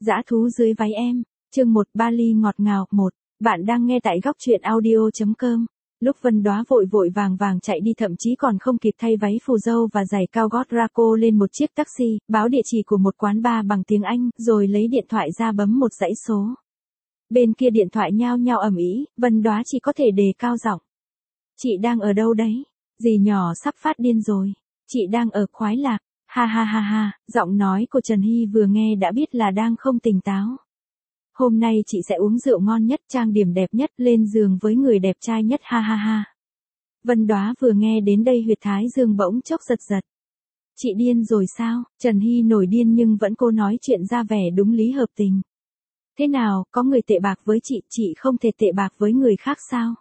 Dã thú dưới váy em, chương 1 Bali ngọt ngào 1. Bạn đang nghe tại góc truyện audio.com. Lúc Vân Đóa vội vội vàng vàng chạy đi thậm chí còn không kịp thay váy phù dâu và giày cao gót ra cô lên một chiếc taxi, báo địa chỉ của một quán bar bằng tiếng Anh, rồi lấy điện thoại ra bấm một dãy số. Bên kia điện thoại nhao nhao ầm ĩ, Vân Đóa chỉ có thể đề cao giọng. Chị đang ở đâu đấy? Dì nhỏ sắp phát điên rồi. Chị đang ở Khoái Lạc. Ha ha ha ha, giọng nói của Trần Hy vừa nghe đã biết là đang không tỉnh táo. Hôm nay chị sẽ uống rượu ngon nhất, trang điểm đẹp nhất, lên giường với người đẹp trai nhất, ha ha ha. Vân Đóa vừa nghe đến đây huyệt thái dương bỗng chốc giật giật. Chị điên rồi sao? Trần Hy nổi điên nhưng vẫn cố nói chuyện ra vẻ đúng lý hợp tình. Thế nào, có người tệ bạc với chị không thể tệ bạc với người khác sao?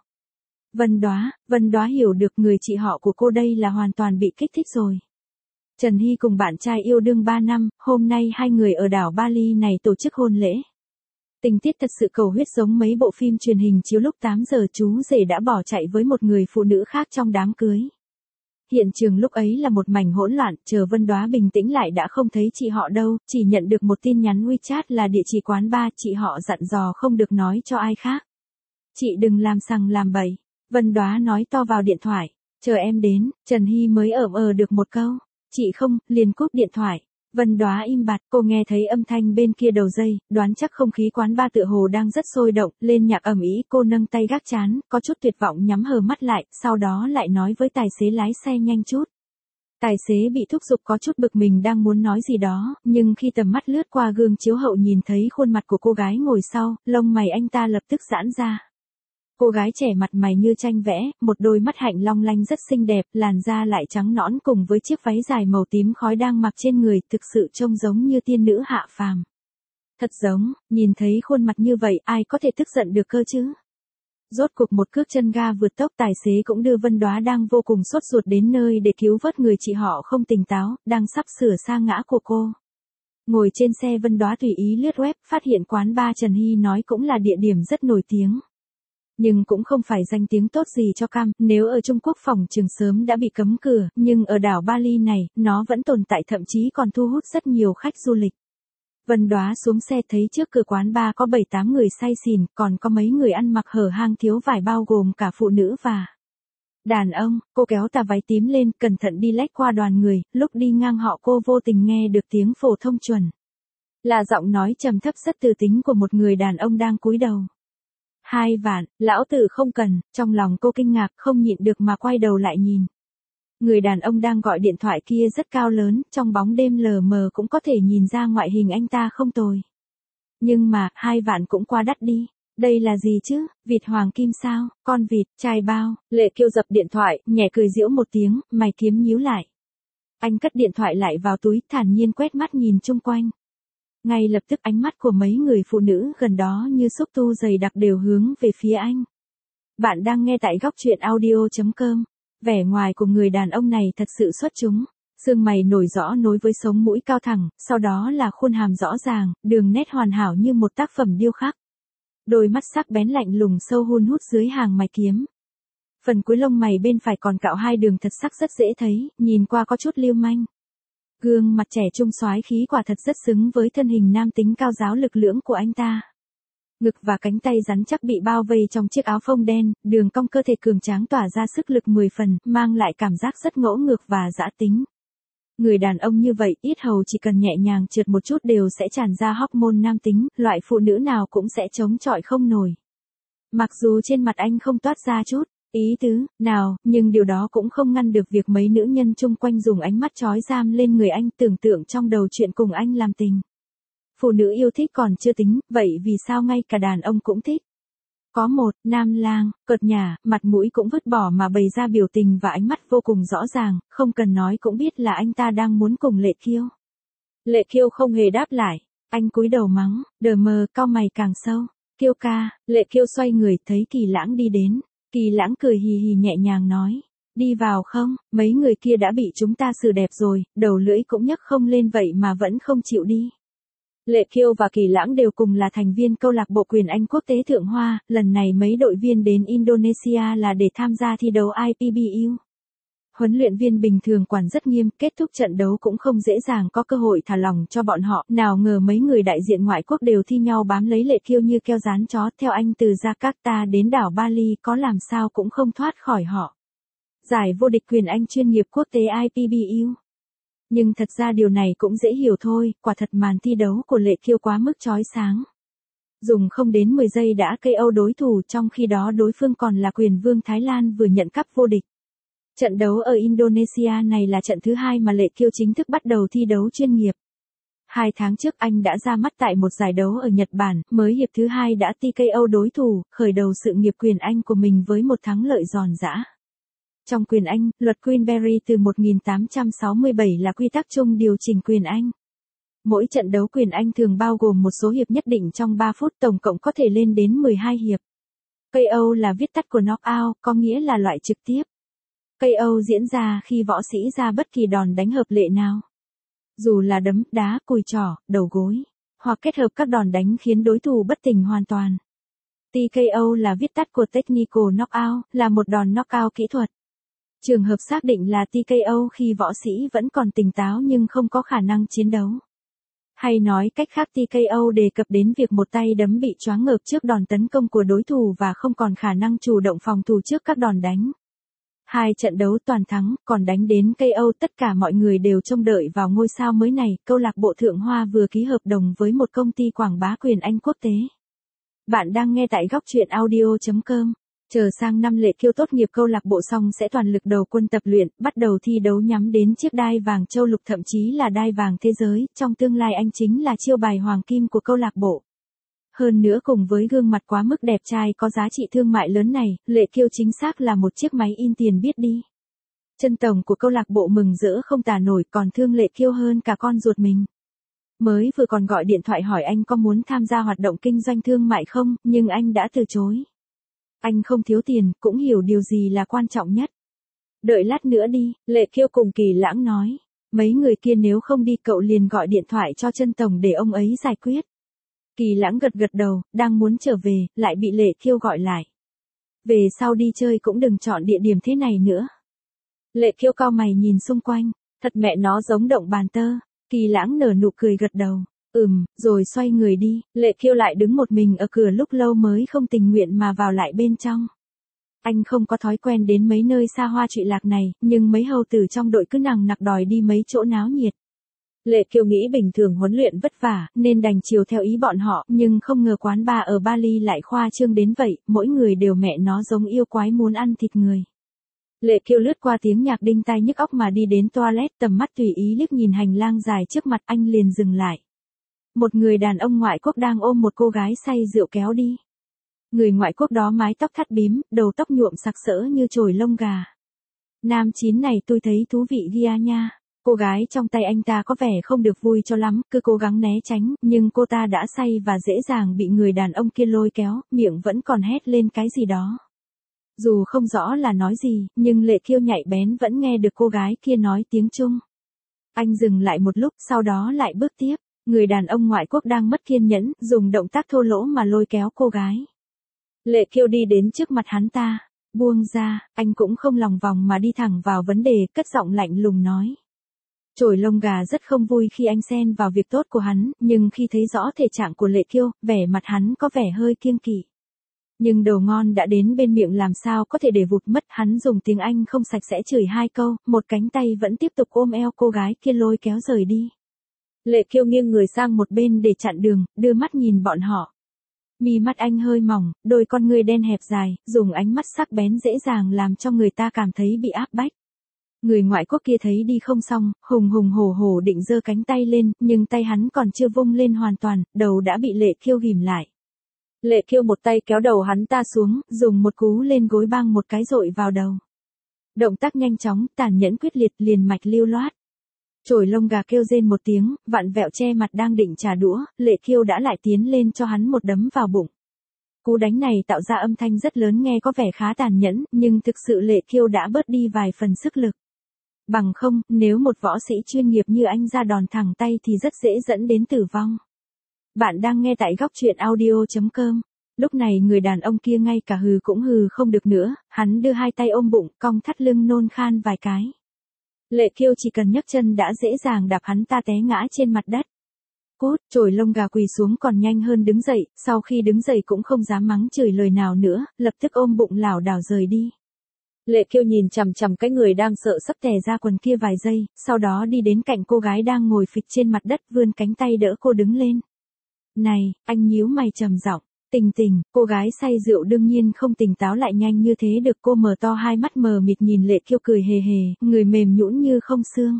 Vân Đóa hiểu được người chị họ của cô đây là hoàn toàn bị kích thích rồi. Trần Hy cùng bạn trai yêu đương 3 năm, hôm nay hai người ở đảo Bali này tổ chức hôn lễ. Tình tiết thật sự cầu huyết giống mấy bộ phim truyền hình chiếu lúc 8 giờ chú rể đã bỏ chạy với một người phụ nữ khác trong đám cưới. Hiện trường lúc ấy là một mảnh hỗn loạn, chờ Vân Đóa bình tĩnh lại đã không thấy chị họ đâu, chỉ nhận được một tin nhắn WeChat là địa chỉ quán bar, chị họ dặn dò không được nói cho ai khác. Chị đừng làm sằng làm bậy, Vân Đóa nói to vào điện thoại, chờ em đến, Trần Hy mới được một câu. Chị không, liền cúp điện thoại. Vân Đóa im bặt, cô nghe thấy âm thanh bên kia đầu dây, đoán chắc không khí quán bar tựa hồ đang rất sôi động, lên nhạc ầm ĩ, cô nâng tay gác chán, có chút tuyệt vọng nhắm hờ mắt lại, sau đó lại nói với tài xế lái xe nhanh chút. Tài xế bị thúc giục có chút bực mình đang muốn nói gì đó, nhưng khi tầm mắt lướt qua gương chiếu hậu nhìn thấy khuôn mặt của cô gái ngồi sau, lông mày anh ta lập tức giãn ra. Cô gái trẻ mặt mày như tranh vẽ, một đôi mắt hạnh long lanh rất xinh đẹp, làn da lại trắng nõn cùng với chiếc váy dài màu tím khói đang mặc trên người, thực sự trông giống như tiên nữ hạ phàm. Thật giống, nhìn thấy khuôn mặt như vậy ai có thể tức giận được cơ chứ? Rốt cuộc một cước chân ga vượt tốc, tài xế cũng đưa Vân Đóa đang vô cùng sốt ruột đến nơi để cứu vớt người chị họ không tỉnh táo, đang sắp sửa sa ngã của cô. Ngồi trên xe Vân Đóa tùy ý lướt web, phát hiện quán bar Trần Hy nói cũng là địa điểm rất nổi tiếng. Nhưng cũng không phải danh tiếng tốt gì cho cam, nếu ở Trung Quốc phòng trường sớm đã bị cấm cửa, nhưng ở đảo Bali này, nó vẫn tồn tại thậm chí còn thu hút rất nhiều khách du lịch. Vân Đóa xuống xe thấy trước cửa quán bar có 7-8 người say xỉn, còn có mấy người ăn mặc hở hang thiếu vải bao gồm cả phụ nữ và đàn ông. Cô kéo tà váy tím lên, cẩn thận đi lách qua đoàn người, lúc đi ngang họ cô vô tình nghe được tiếng phổ thông chuẩn. Là giọng nói trầm thấp rất từ tính của một người đàn ông đang cúi đầu. 2 vạn, lão tử không cần, trong lòng cô kinh ngạc không nhịn được mà quay đầu lại nhìn. Người đàn ông đang gọi điện thoại kia rất cao lớn, trong bóng đêm lờ mờ cũng có thể nhìn ra ngoại hình anh ta không tồi. Nhưng mà, 2 vạn cũng quá đắt đi. Đây là gì chứ, vịt hoàng kim sao, con vịt, chai bao, Lệ Kiêu dập điện thoại, nhẹ cười giễu một tiếng, mày kiếm nhíu lại. Anh cất điện thoại lại vào túi, thản nhiên quét mắt nhìn chung quanh. Ngay lập tức ánh mắt của mấy người phụ nữ gần đó như xúc tu dày đặc đều hướng về phía anh. Bạn đang nghe tại góc truyện audio.com. Vẻ ngoài của người đàn ông này thật sự xuất chúng. Xương mày nổi rõ nối với sống mũi cao thẳng, sau đó là khuôn hàm rõ ràng, đường nét hoàn hảo như một tác phẩm điêu khắc. Đôi mắt sắc bén lạnh lùng sâu hun hút dưới hàng mày kiếm. Phần cuối lông mày bên phải còn cạo 2 đường thật sắc rất dễ thấy, nhìn qua có chút lưu manh. Gương mặt trẻ trung soái khí quả thật rất xứng với thân hình nam tính cao ráo lực lưỡng của anh ta. Ngực và cánh tay rắn chắc bị bao vây trong chiếc áo phông đen, đường cong cơ thể cường tráng tỏa ra sức lực 10 phần, mang lại cảm giác rất ngỗ ngược và dã tính. Người đàn ông như vậy, yết hầu chỉ cần nhẹ nhàng trượt một chút đều sẽ tràn ra hormone nam tính, loại phụ nữ nào cũng sẽ chống chọi không nổi. Mặc dù trên mặt anh không toát ra chút ý tứ nào, nhưng điều đó cũng không ngăn được việc mấy nữ nhân chung quanh dùng ánh mắt chói giam lên người anh, tưởng tượng trong đầu chuyện cùng anh làm tình. Phụ nữ yêu thích còn chưa tính, vậy vì sao ngay cả đàn ông cũng thích? Có một nam lang, cợt nhả, mặt mũi cũng vứt bỏ mà bày ra biểu tình và ánh mắt vô cùng rõ ràng, không cần nói cũng biết là anh ta đang muốn cùng Lệ Kiêu. Lệ Kiêu không hề đáp lại, anh cúi đầu mắng, đờ mờ, cau mày càng sâu. Kiêu ca, Lệ Kiêu xoay người thấy Kỳ Lãng đi đến. Kỳ Lãng cười hì hì nhẹ nhàng nói, đi vào không, mấy người kia đã bị chúng ta xử đẹp rồi, đầu lưỡi cũng nhấc không lên vậy mà vẫn không chịu đi. Lệ Kiêu và Kỳ Lãng đều cùng là thành viên câu lạc bộ quyền Anh quốc tế Thượng Hoa, lần này mấy đội viên đến Indonesia là để tham gia thi đấu IPBU. Huấn luyện viên bình thường quản rất nghiêm, kết thúc trận đấu cũng không dễ dàng có cơ hội thả lỏng cho bọn họ, nào ngờ mấy người đại diện ngoại quốc đều thi nhau bám lấy Lệ Kiêu như keo dán chó, theo anh từ Jakarta đến đảo Bali có làm sao cũng không thoát khỏi họ. Giải vô địch quyền Anh chuyên nghiệp quốc tế IPBU. Nhưng thật ra điều này cũng dễ hiểu thôi, quả thật màn thi đấu của Lệ Kiêu quá mức chói sáng. Dùng không đến 10 giây đã KO đối thủ, trong khi đó đối phương còn là quyền vương Thái Lan vừa nhận cúp vô địch. Trận đấu ở Indonesia này là trận thứ 2 mà Lệ Kiêu chính thức bắt đầu thi đấu chuyên nghiệp. 2 tháng trước anh đã ra mắt tại một giải đấu ở Nhật Bản, mới hiệp thứ 2 đã TKO đối thủ, khởi đầu sự nghiệp quyền Anh của mình với một thắng lợi giòn giã. Trong quyền Anh, luật Queensberry từ 1867 là quy tắc chung điều chỉnh quyền Anh. Mỗi trận đấu quyền Anh thường bao gồm một số hiệp nhất định trong 3 phút, tổng cộng có thể lên đến 12 hiệp. KO là viết tắt của knockout, có nghĩa là loại trực tiếp. KO diễn ra khi võ sĩ ra bất kỳ đòn đánh hợp lệ nào. Dù là đấm, đá, cùi trỏ, đầu gối, hoặc kết hợp các đòn đánh khiến đối thủ bất tỉnh hoàn toàn. TKO là viết tắt của Technical Knockout, là một đòn knockout kỹ thuật. Trường hợp xác định là TKO khi võ sĩ vẫn còn tỉnh táo nhưng không có khả năng chiến đấu. Hay nói cách khác, TKO đề cập đến việc một tay đấm bị choáng ngợp trước đòn tấn công của đối thủ và không còn khả năng chủ động phòng thủ trước các đòn đánh. 2 trận đấu toàn thắng, còn đánh đến KO, tất cả mọi người đều trông đợi vào ngôi sao mới này. Câu lạc bộ Thượng Hoa vừa ký hợp đồng với một công ty quảng bá quyền Anh quốc tế. Bạn đang nghe tại góc truyện audio.com. Chờ sang năm Lệ Kiêu tốt nghiệp câu lạc bộ xong sẽ toàn lực đầu quân tập luyện, bắt đầu thi đấu nhắm đến chiếc đai vàng châu lục, thậm chí là đai vàng thế giới, trong tương lai anh chính là chiêu bài hoàng kim của câu lạc bộ. Hơn nữa cùng với gương mặt quá mức đẹp trai có giá trị thương mại lớn này, Lệ Kiêu chính xác là một chiếc máy in tiền biết đi. Chân tổng của câu lạc bộ mừng rỡ không tả nổi, còn thương Lệ Kiêu hơn cả con ruột mình. Mới vừa còn gọi điện thoại hỏi anh có muốn tham gia hoạt động kinh doanh thương mại không, nhưng anh đã từ chối. Anh không thiếu tiền, cũng hiểu điều gì là quan trọng nhất. Đợi lát nữa đi, Lệ Kiêu cùng Kỳ Lãng nói. Mấy người kia nếu không đi cậu liền gọi điện thoại cho chân tổng để ông ấy giải quyết. Kỳ Lãng gật gật đầu, đang muốn trở về, lại bị Lệ Kiêu gọi lại. Về sau đi chơi cũng đừng chọn địa điểm thế này nữa. Lệ Kiêu cau mày nhìn xung quanh, thật mẹ nó giống động bàn tơ. Kỳ Lãng nở nụ cười gật đầu. Rồi xoay người đi, Lệ Kiêu lại đứng một mình ở cửa lúc lâu mới không tình nguyện mà vào lại bên trong. Anh không có thói quen đến mấy nơi xa hoa trụy lạc này, nhưng mấy hầu tử trong đội cứ nằng nặc đòi đi mấy chỗ náo nhiệt. Lệ Kiêu nghĩ bình thường huấn luyện vất vả, nên đành chiều theo ý bọn họ, nhưng không ngờ quán bar ở Bali lại khoa trương đến vậy, mỗi người đều mẹ nó giống yêu quái muốn ăn thịt người. Lệ Kiêu lướt qua tiếng nhạc đinh tai nhức óc mà đi đến toilet, tầm mắt tùy ý liếc nhìn hành lang dài trước mặt, anh liền dừng lại. Một người đàn ông ngoại quốc đang ôm một cô gái say rượu kéo đi. Người ngoại quốc đó mái tóc thắt bím, đầu tóc nhuộm sặc sỡ như chồi lông gà. Nam chín này tôi thấy thú vị ghia nha. Cô gái trong tay anh ta có vẻ không được vui cho lắm, cứ cố gắng né tránh, nhưng cô ta đã say và dễ dàng bị người đàn ông kia lôi kéo, miệng vẫn còn hét lên cái gì đó. Dù không rõ là nói gì, nhưng Lệ Kiêu nhạy bén vẫn nghe được cô gái kia nói tiếng Trung. Anh dừng lại một lúc, sau đó lại bước tiếp. Người đàn ông ngoại quốc đang mất kiên nhẫn, dùng động tác thô lỗ mà lôi kéo cô gái. Lệ Kiêu đi đến trước mặt hắn ta, buông ra, anh cũng không lòng vòng mà đi thẳng vào vấn đề, cất giọng lạnh lùng nói. Chổi lông gà rất không vui khi anh xen vào việc tốt của hắn, nhưng khi thấy rõ thể trạng của Lệ Kiêu, vẻ mặt hắn có vẻ hơi kiêng kỵ. Nhưng đồ ngon đã đến bên miệng làm sao có thể để vụt mất, hắn dùng tiếng Anh không sạch sẽ chửi 2 câu, một cánh tay vẫn tiếp tục ôm eo cô gái kia lôi kéo rời đi. Lệ Kiêu nghiêng người sang một bên để chặn đường, đưa mắt nhìn bọn họ. Mi mắt anh hơi mỏng, đôi con ngươi đen hẹp dài, dùng ánh mắt sắc bén dễ dàng làm cho người ta cảm thấy bị áp bách. Người ngoại quốc kia thấy đi không xong, hùng hùng hổ hổ định giơ cánh tay lên, nhưng tay hắn còn chưa vung lên hoàn toàn, đầu đã bị Lệ Kiêu ghìm lại. Lệ Kiêu một tay kéo đầu hắn ta xuống, dùng một cú lên gối bang một cái dội vào đầu. Động tác nhanh chóng, tàn nhẫn quyết liệt, liền mạch lưu loát. Chổi lông gà kêu rên một tiếng, vặn vẹo che mặt đang định trả đũa, Lệ Kiêu đã lại tiến lên cho hắn một đấm vào bụng. Cú đánh này tạo ra âm thanh rất lớn nghe có vẻ khá tàn nhẫn, nhưng thực sự Lệ Kiêu đã bớt đi vài phần sức lực. Bằng không, nếu một võ sĩ chuyên nghiệp như anh ra đòn thẳng tay thì rất dễ dẫn đến tử vong. Bạn đang nghe tại góc truyện audio.com. Lúc này người đàn ông kia ngay cả hừ cũng hừ không được nữa, hắn đưa hai tay ôm bụng, cong thắt lưng nôn khan vài cái. Lệ Kiêu chỉ cần nhấc chân đã dễ dàng đạp hắn ta té ngã trên mặt đất. Cút, chổi lông gà quỳ xuống còn nhanh hơn đứng dậy, sau khi đứng dậy cũng không dám mắng chửi lời nào nữa, lập tức ôm bụng lảo đảo rời đi. Lệ Kiêu nhìn chằm chằm cái người đang sợ sắp tè ra quần kia vài giây, sau đó đi đến cạnh cô gái đang ngồi phịch trên mặt đất vươn cánh tay đỡ cô đứng lên. Này, anh nhíu mày trầm giọng. Tình Tình, cô gái say rượu đương nhiên không tỉnh táo lại nhanh như thế được, cô mở to hai mắt mờ mịt nhìn Lệ Kiêu cười hề hề, người mềm nhũn như không xương.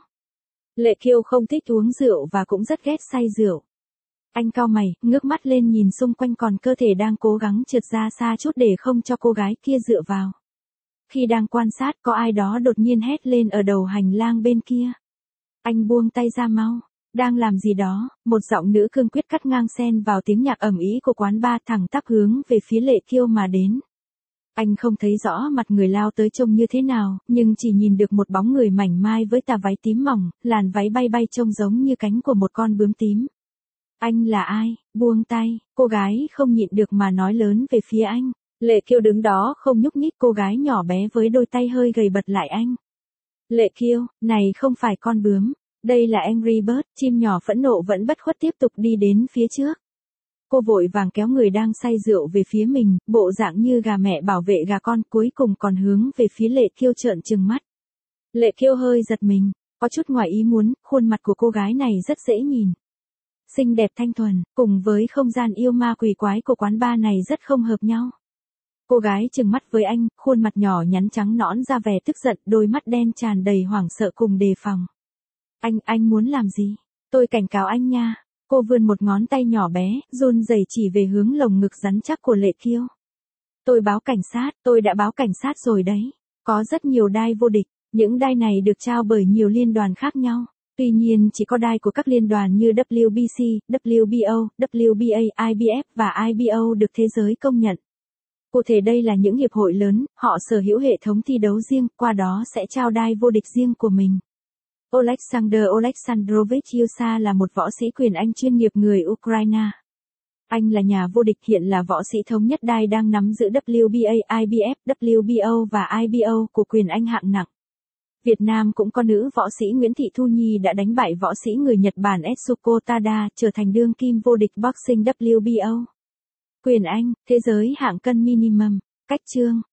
Lệ Kiêu không thích uống rượu và cũng rất ghét say rượu. Anh cau mày, ngước mắt lên nhìn xung quanh còn cơ thể đang cố gắng trượt ra xa chút để không cho cô gái kia dựa vào. Khi đang quan sát có ai đó đột nhiên hét lên ở đầu hành lang bên kia. Anh buông tay ra mau. Đang làm gì đó, một giọng nữ cương quyết cắt ngang xen vào tiếng nhạc ầm ĩ của quán bar thẳng tắp hướng về phía Lệ Kiêu mà đến. Anh không thấy rõ mặt người lao tới trông như thế nào, nhưng chỉ nhìn được một bóng người mảnh mai với tà váy tím mỏng, làn váy bay bay trông giống như cánh của một con bướm tím. Anh là ai? Buông tay, cô gái không nhịn được mà nói lớn về phía anh. Lệ Kiêu đứng đó không nhúc nhích, cô gái nhỏ bé với đôi tay hơi gầy bật lại anh. Lệ Kiêu, này không phải con bướm. Đây là Angry Bird, chim nhỏ phẫn nộ vẫn bất khuất tiếp tục đi đến phía trước. Cô vội vàng kéo người đang say rượu về phía mình, bộ dạng như gà mẹ bảo vệ gà con, cuối cùng còn hướng về phía Lệ Kiêu trợn trừng mắt. Lệ Kiêu hơi giật mình, có chút ngoài ý muốn, khuôn mặt của cô gái này rất dễ nhìn. Xinh đẹp thanh thuần, cùng với không gian yêu ma quỷ quái của quán bar này rất không hợp nhau. Cô gái trừng mắt với anh, khuôn mặt nhỏ nhắn trắng nõn ra vẻ tức giận, đôi mắt đen tràn đầy hoảng sợ cùng đề phòng. Anh muốn làm gì? Tôi cảnh cáo anh nha. Cô vươn một ngón tay nhỏ bé, run rẩy chỉ về hướng lồng ngực rắn chắc của Lệ Kiêu. Tôi báo cảnh sát, tôi đã báo cảnh sát rồi đấy. Có rất nhiều đai vô địch, những đai này được trao bởi nhiều liên đoàn khác nhau. Tuy nhiên chỉ có đai của các liên đoàn như WBC, WBO, WBA, IBF và IBO được thế giới công nhận. Cụ thể đây là những hiệp hội lớn, họ sở hữu hệ thống thi đấu riêng, qua đó sẽ trao đai vô địch riêng của mình. Oleksandr Oleksandrovich Yusa là một võ sĩ quyền Anh chuyên nghiệp người Ukraine. Anh là nhà vô địch, hiện là võ sĩ thống nhất đai đang nắm giữ WBA, IBF, WBO và IBO của quyền Anh hạng nặng. Việt Nam cũng có nữ võ sĩ Nguyễn Thị Thu Nhi đã đánh bại võ sĩ người Nhật Bản Etsuko Tada, trở thành đương kim vô địch boxing WBO. Quyền Anh, thế giới hạng cân minimum, cách chương.